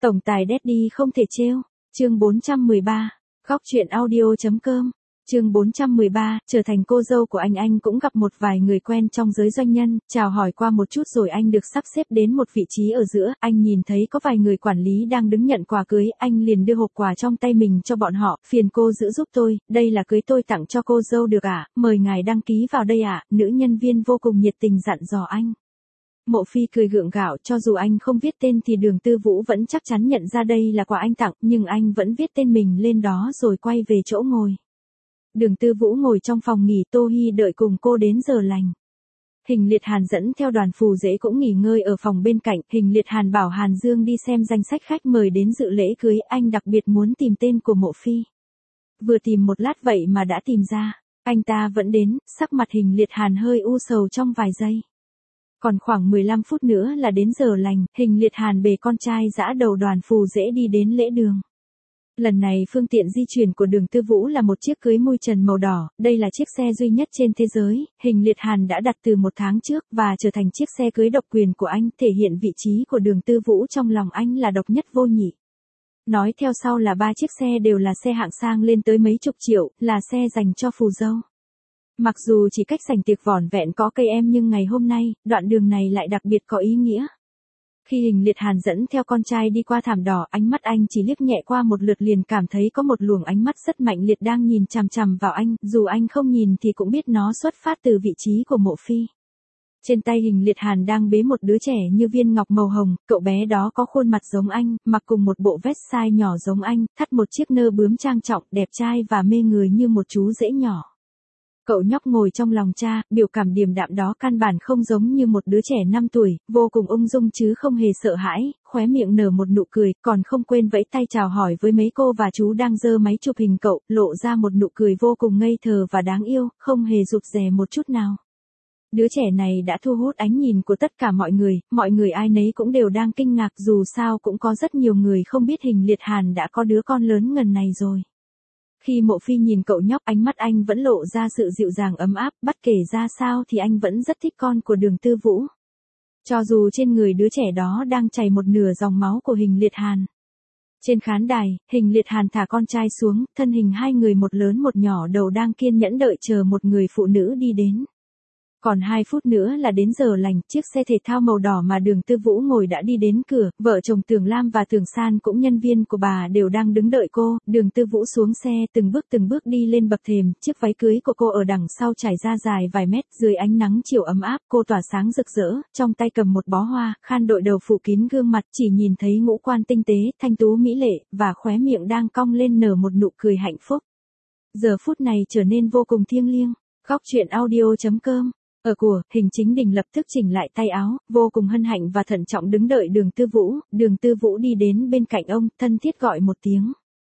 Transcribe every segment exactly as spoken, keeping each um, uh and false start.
Tổng tài Daddy không thể trêu. Chương bốn trăm mười ba. Góc truyện audio.com. Chương bốn trăm mười ba, trở thành cô dâu của anh anh cũng gặp một vài người quen trong giới doanh nhân, chào hỏi qua một chút rồi anh được sắp xếp đến một vị trí ở giữa, anh nhìn thấy có vài người quản lý đang đứng nhận quà cưới, anh liền đưa hộp quà trong tay mình cho bọn họ, phiền cô giữ giúp tôi, đây là cưới tôi tặng cho cô dâu được ạ, mời ngài đăng ký vào đây ạ, nữ nhân viên vô cùng nhiệt tình dặn dò anh. Mộ Phi cười gượng gạo, cho dù anh không viết tên thì Đường Tư Vũ vẫn chắc chắn nhận ra đây là quà anh tặng, nhưng anh vẫn viết tên mình lên đó rồi quay về chỗ ngồi. Đường Tư Vũ ngồi trong phòng nghỉ, Tô Hi đợi cùng cô đến giờ lành. Hình Liệt Hàn dẫn theo đoàn phù dễ cũng nghỉ ngơi ở phòng bên cạnh, Hình Liệt Hàn bảo Hàn Dương đi xem danh sách khách mời đến dự lễ cưới, anh đặc biệt muốn tìm tên của Mộ Phi. Vừa tìm một lát vậy mà đã tìm ra, anh ta vẫn đến, sắc mặt Hình Liệt Hàn hơi u sầu trong vài giây. Còn khoảng mười lăm phút nữa là đến giờ lành, Hình Liệt Hàn bề con trai dã đầu đoàn phù dễ đi đến lễ đường. Lần này phương tiện di chuyển của Đường Tư Vũ là một chiếc cưới mui trần màu đỏ, đây là chiếc xe duy nhất trên thế giới, Hình Liệt Hàn đã đặt từ một tháng trước và trở thành chiếc xe cưới độc quyền của anh, thể hiện vị trí của Đường Tư Vũ trong lòng anh là độc nhất vô nhị. Nói theo sau là ba chiếc xe đều là xe hạng sang lên tới mấy chục triệu, là xe dành cho phù dâu. Mặc dù chỉ cách sảnh tiệc vỏn vẹn có cây em nhưng ngày hôm nay, đoạn đường này lại đặc biệt có ý nghĩa. Khi Hình Liệt Hàn dẫn theo con trai đi qua thảm đỏ, ánh mắt anh chỉ liếc nhẹ qua một lượt liền cảm thấy có một luồng ánh mắt rất mạnh liệt đang nhìn chằm chằm vào anh, dù anh không nhìn thì cũng biết nó xuất phát từ vị trí của Mộ Phi. Trên tay Hình Liệt Hàn đang bế một đứa trẻ như viên ngọc màu hồng, cậu bé đó có khuôn mặt giống anh, mặc cùng một bộ vest size nhỏ giống anh, thắt một chiếc nơ bướm trang trọng, đẹp trai và mê người như một chú rể nhỏ. Cậu nhóc ngồi trong lòng cha, biểu cảm điềm đạm đó căn bản không giống như một đứa trẻ năm tuổi, vô cùng ung dung chứ không hề sợ hãi, khóe miệng nở một nụ cười, còn không quên vẫy tay chào hỏi với mấy cô và chú đang giơ máy chụp hình cậu, lộ ra một nụ cười vô cùng ngây thơ và đáng yêu, không hề rụt rè một chút nào. Đứa trẻ này đã thu hút ánh nhìn của tất cả mọi người, mọi người ai nấy cũng đều đang kinh ngạc, dù sao cũng có rất nhiều người không biết Hình Liệt Hàn đã có đứa con lớn ngần này rồi. Khi Mộ Phi nhìn cậu nhóc, ánh mắt anh vẫn lộ ra sự dịu dàng ấm áp, bất kể ra sao thì anh vẫn rất thích con của Đường Tư Vũ. Cho dù trên người đứa trẻ đó đang chảy một nửa dòng máu của Hình Liệt Hàn. Trên khán đài, Hình Liệt Hàn thả con trai xuống, thân hình hai người một lớn một nhỏ đầu đang kiên nhẫn đợi chờ một người phụ nữ đi đến. Còn hai phút nữa là đến giờ lành, chiếc xe thể thao màu đỏ mà Đường Tư Vũ ngồi đã đi đến cửa, vợ chồng Tưởng Lam và Tưởng San cũng nhân viên của bà đều đang đứng đợi cô, Đường Tư Vũ xuống xe từng bước từng bước đi lên bậc thềm, chiếc váy cưới của cô ở đằng sau trải ra dài vài mét, dưới ánh nắng chiều ấm áp, cô tỏa sáng rực rỡ, trong tay cầm một bó hoa, khăn đội đầu phủ kín gương mặt, chỉ nhìn thấy ngũ quan tinh tế, thanh tú mỹ lệ, và khóe miệng đang cong lên nở một nụ cười hạnh phúc. Giờ phút này trở nên vô cùng thiêng liêng. Góc truyện audio.com. Ở của, Hình Chính Đình lập tức chỉnh lại tay áo, vô cùng hân hạnh và thận trọng đứng đợi Đường Tư Vũ, Đường Tư Vũ đi đến bên cạnh ông, thân thiết gọi một tiếng.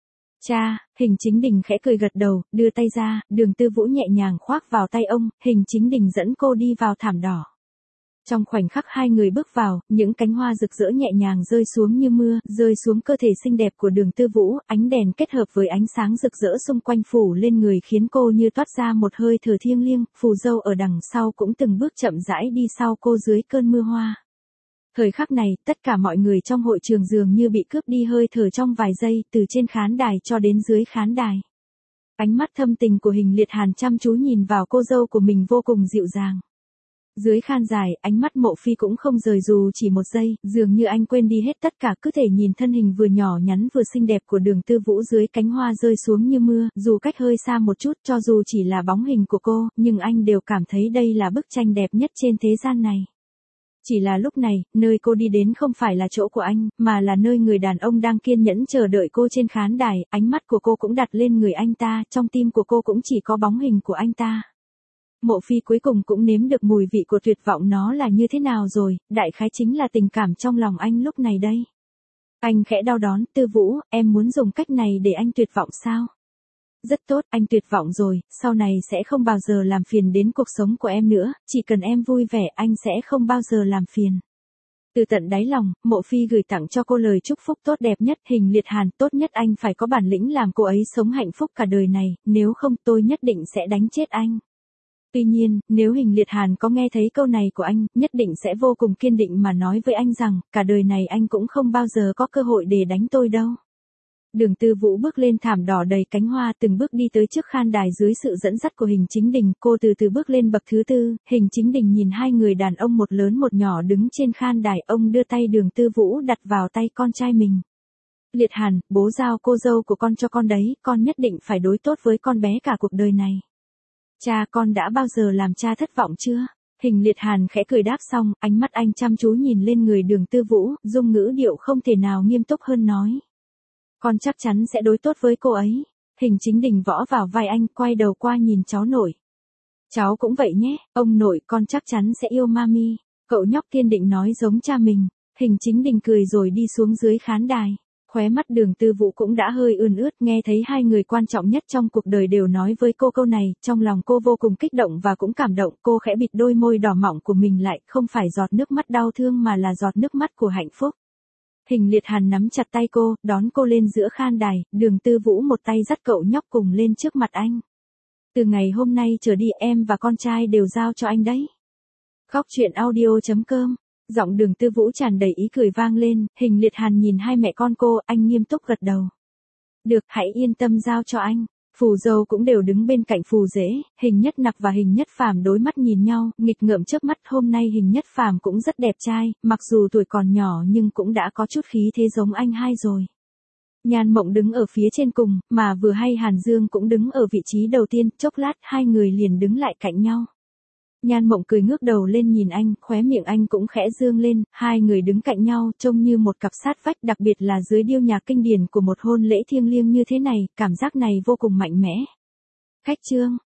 Cha, Hình Chính Đình khẽ cười gật đầu, đưa tay ra, Đường Tư Vũ nhẹ nhàng khoác vào tay ông, Hình Chính Đình dẫn cô đi vào thảm đỏ. Trong khoảnh khắc hai người bước vào, những cánh hoa rực rỡ nhẹ nhàng rơi xuống như mưa, rơi xuống cơ thể xinh đẹp của Đường Tư Vũ, ánh đèn kết hợp với ánh sáng rực rỡ xung quanh phủ lên người khiến cô như toát ra một hơi thở thiêng liêng, phù dâu ở đằng sau cũng từng bước chậm rãi đi sau cô dưới cơn mưa hoa. Thời khắc này, tất cả mọi người trong hội trường dường như bị cướp đi hơi thở trong vài giây, từ trên khán đài cho đến dưới khán đài. Ánh mắt thâm tình của Hình Liệt Hàn chăm chú nhìn vào cô dâu của mình vô cùng dịu dàng. Dưới khan dài, ánh mắt Mộ Phi cũng không rời dù chỉ một giây, dường như anh quên đi hết tất cả, cứ thể nhìn thân hình vừa nhỏ nhắn vừa xinh đẹp của Đường Tư Vũ dưới cánh hoa rơi xuống như mưa, dù cách hơi xa một chút, cho dù chỉ là bóng hình của cô, nhưng anh đều cảm thấy đây là bức tranh đẹp nhất trên thế gian này. Chỉ là lúc này, nơi cô đi đến không phải là chỗ của anh, mà là nơi người đàn ông đang kiên nhẫn chờ đợi cô trên khán đài, ánh mắt của cô cũng đặt lên người anh ta, trong tim của cô cũng chỉ có bóng hình của anh ta. Mộ Phi cuối cùng cũng nếm được mùi vị của tuyệt vọng nó là như thế nào rồi, đại khái chính là tình cảm trong lòng anh lúc này đây. Anh khẽ đau đón, Tư Vũ, em muốn dùng cách này để anh tuyệt vọng sao? Rất tốt, anh tuyệt vọng rồi, sau này sẽ không bao giờ làm phiền đến cuộc sống của em nữa, chỉ cần em vui vẻ anh sẽ không bao giờ làm phiền. Từ tận đáy lòng, Mộ Phi gửi tặng cho cô lời chúc phúc tốt đẹp nhất, Hình Liệt Hàn, tốt nhất anh phải có bản lĩnh làm cô ấy sống hạnh phúc cả đời này, nếu không tôi nhất định sẽ đánh chết anh. Tuy nhiên, nếu Hình Liệt Hàn có nghe thấy câu này của anh, nhất định sẽ vô cùng kiên định mà nói với anh rằng, cả đời này anh cũng không bao giờ có cơ hội để đánh tôi đâu. Đường Tư Vũ bước lên thảm đỏ đầy cánh hoa, từng bước đi tới trước khan đài dưới sự dẫn dắt của Hình Chính Đình, cô từ từ bước lên bậc thứ tư. Hình Chính Đình nhìn hai người đàn ông một lớn một nhỏ đứng trên khan đài, ông đưa tay Đường Tư Vũ đặt vào tay con trai mình. Liệt Hàn, bố giao cô dâu của con cho con đấy, con nhất định phải đối tốt với con bé cả cuộc đời này. Cha, con đã bao giờ làm cha thất vọng chưa? Hình Liệt Hàn khẽ cười đáp xong, ánh mắt anh chăm chú nhìn lên người Đường Tư Vũ, dung ngữ điệu không thể nào nghiêm túc hơn nói. Con chắc chắn sẽ đối tốt với cô ấy. Hình Chính Đình võ vào vai anh, quay đầu qua nhìn cháu nội. Cháu cũng vậy nhé, ông nội, con chắc chắn sẽ yêu mami. Cậu nhóc kiên định nói giống cha mình. Hình Chính Đình cười rồi đi xuống dưới khán đài. Khóe mắt Đường Tư Vũ cũng đã hơi ươn ướt, nghe thấy hai người quan trọng nhất trong cuộc đời đều nói với cô câu này, trong lòng cô vô cùng kích động và cũng cảm động. Cô khẽ bịt đôi môi đỏ mọng của mình lại, không phải giọt nước mắt đau thương mà là giọt nước mắt của hạnh phúc. Hình Liệt Hàn nắm chặt tay cô, đón cô lên giữa khan đài. Đường Tư Vũ một tay dắt cậu nhóc cùng lên trước mặt anh. Từ ngày hôm nay trở đi, em và con trai đều giao cho anh đấy. Khóc chuyện audio chấm com. Giọng Đường Tư Vũ tràn đầy ý cười vang lên. Hình Liệt Hàn nhìn hai mẹ con cô, anh nghiêm túc gật đầu. Được, hãy yên tâm giao cho anh. Phù dâu cũng đều đứng bên cạnh Phù Dễ. Hình Nhất Nặc và Hình Nhất Phàm đối mắt nhìn nhau, nghịch ngợm chớp mắt. Hôm nay Hình Nhất Phàm cũng rất đẹp trai, mặc dù tuổi còn nhỏ nhưng cũng đã có chút khí thế giống anh hai rồi. Nhan Mộng đứng ở phía trên cùng, mà vừa hay Hàn Dương cũng đứng ở vị trí đầu tiên. Chốc lát hai người liền đứng lại cạnh nhau. Nhan Mộng cười ngước đầu lên nhìn anh, khóe miệng anh cũng khẽ dương lên. Hai người đứng cạnh nhau trông như một cặp sát vách, đặc biệt là dưới điêu nhạc kinh điển của một hôn lễ thiêng liêng như thế này, cảm giác này vô cùng mạnh mẽ. Khách trương,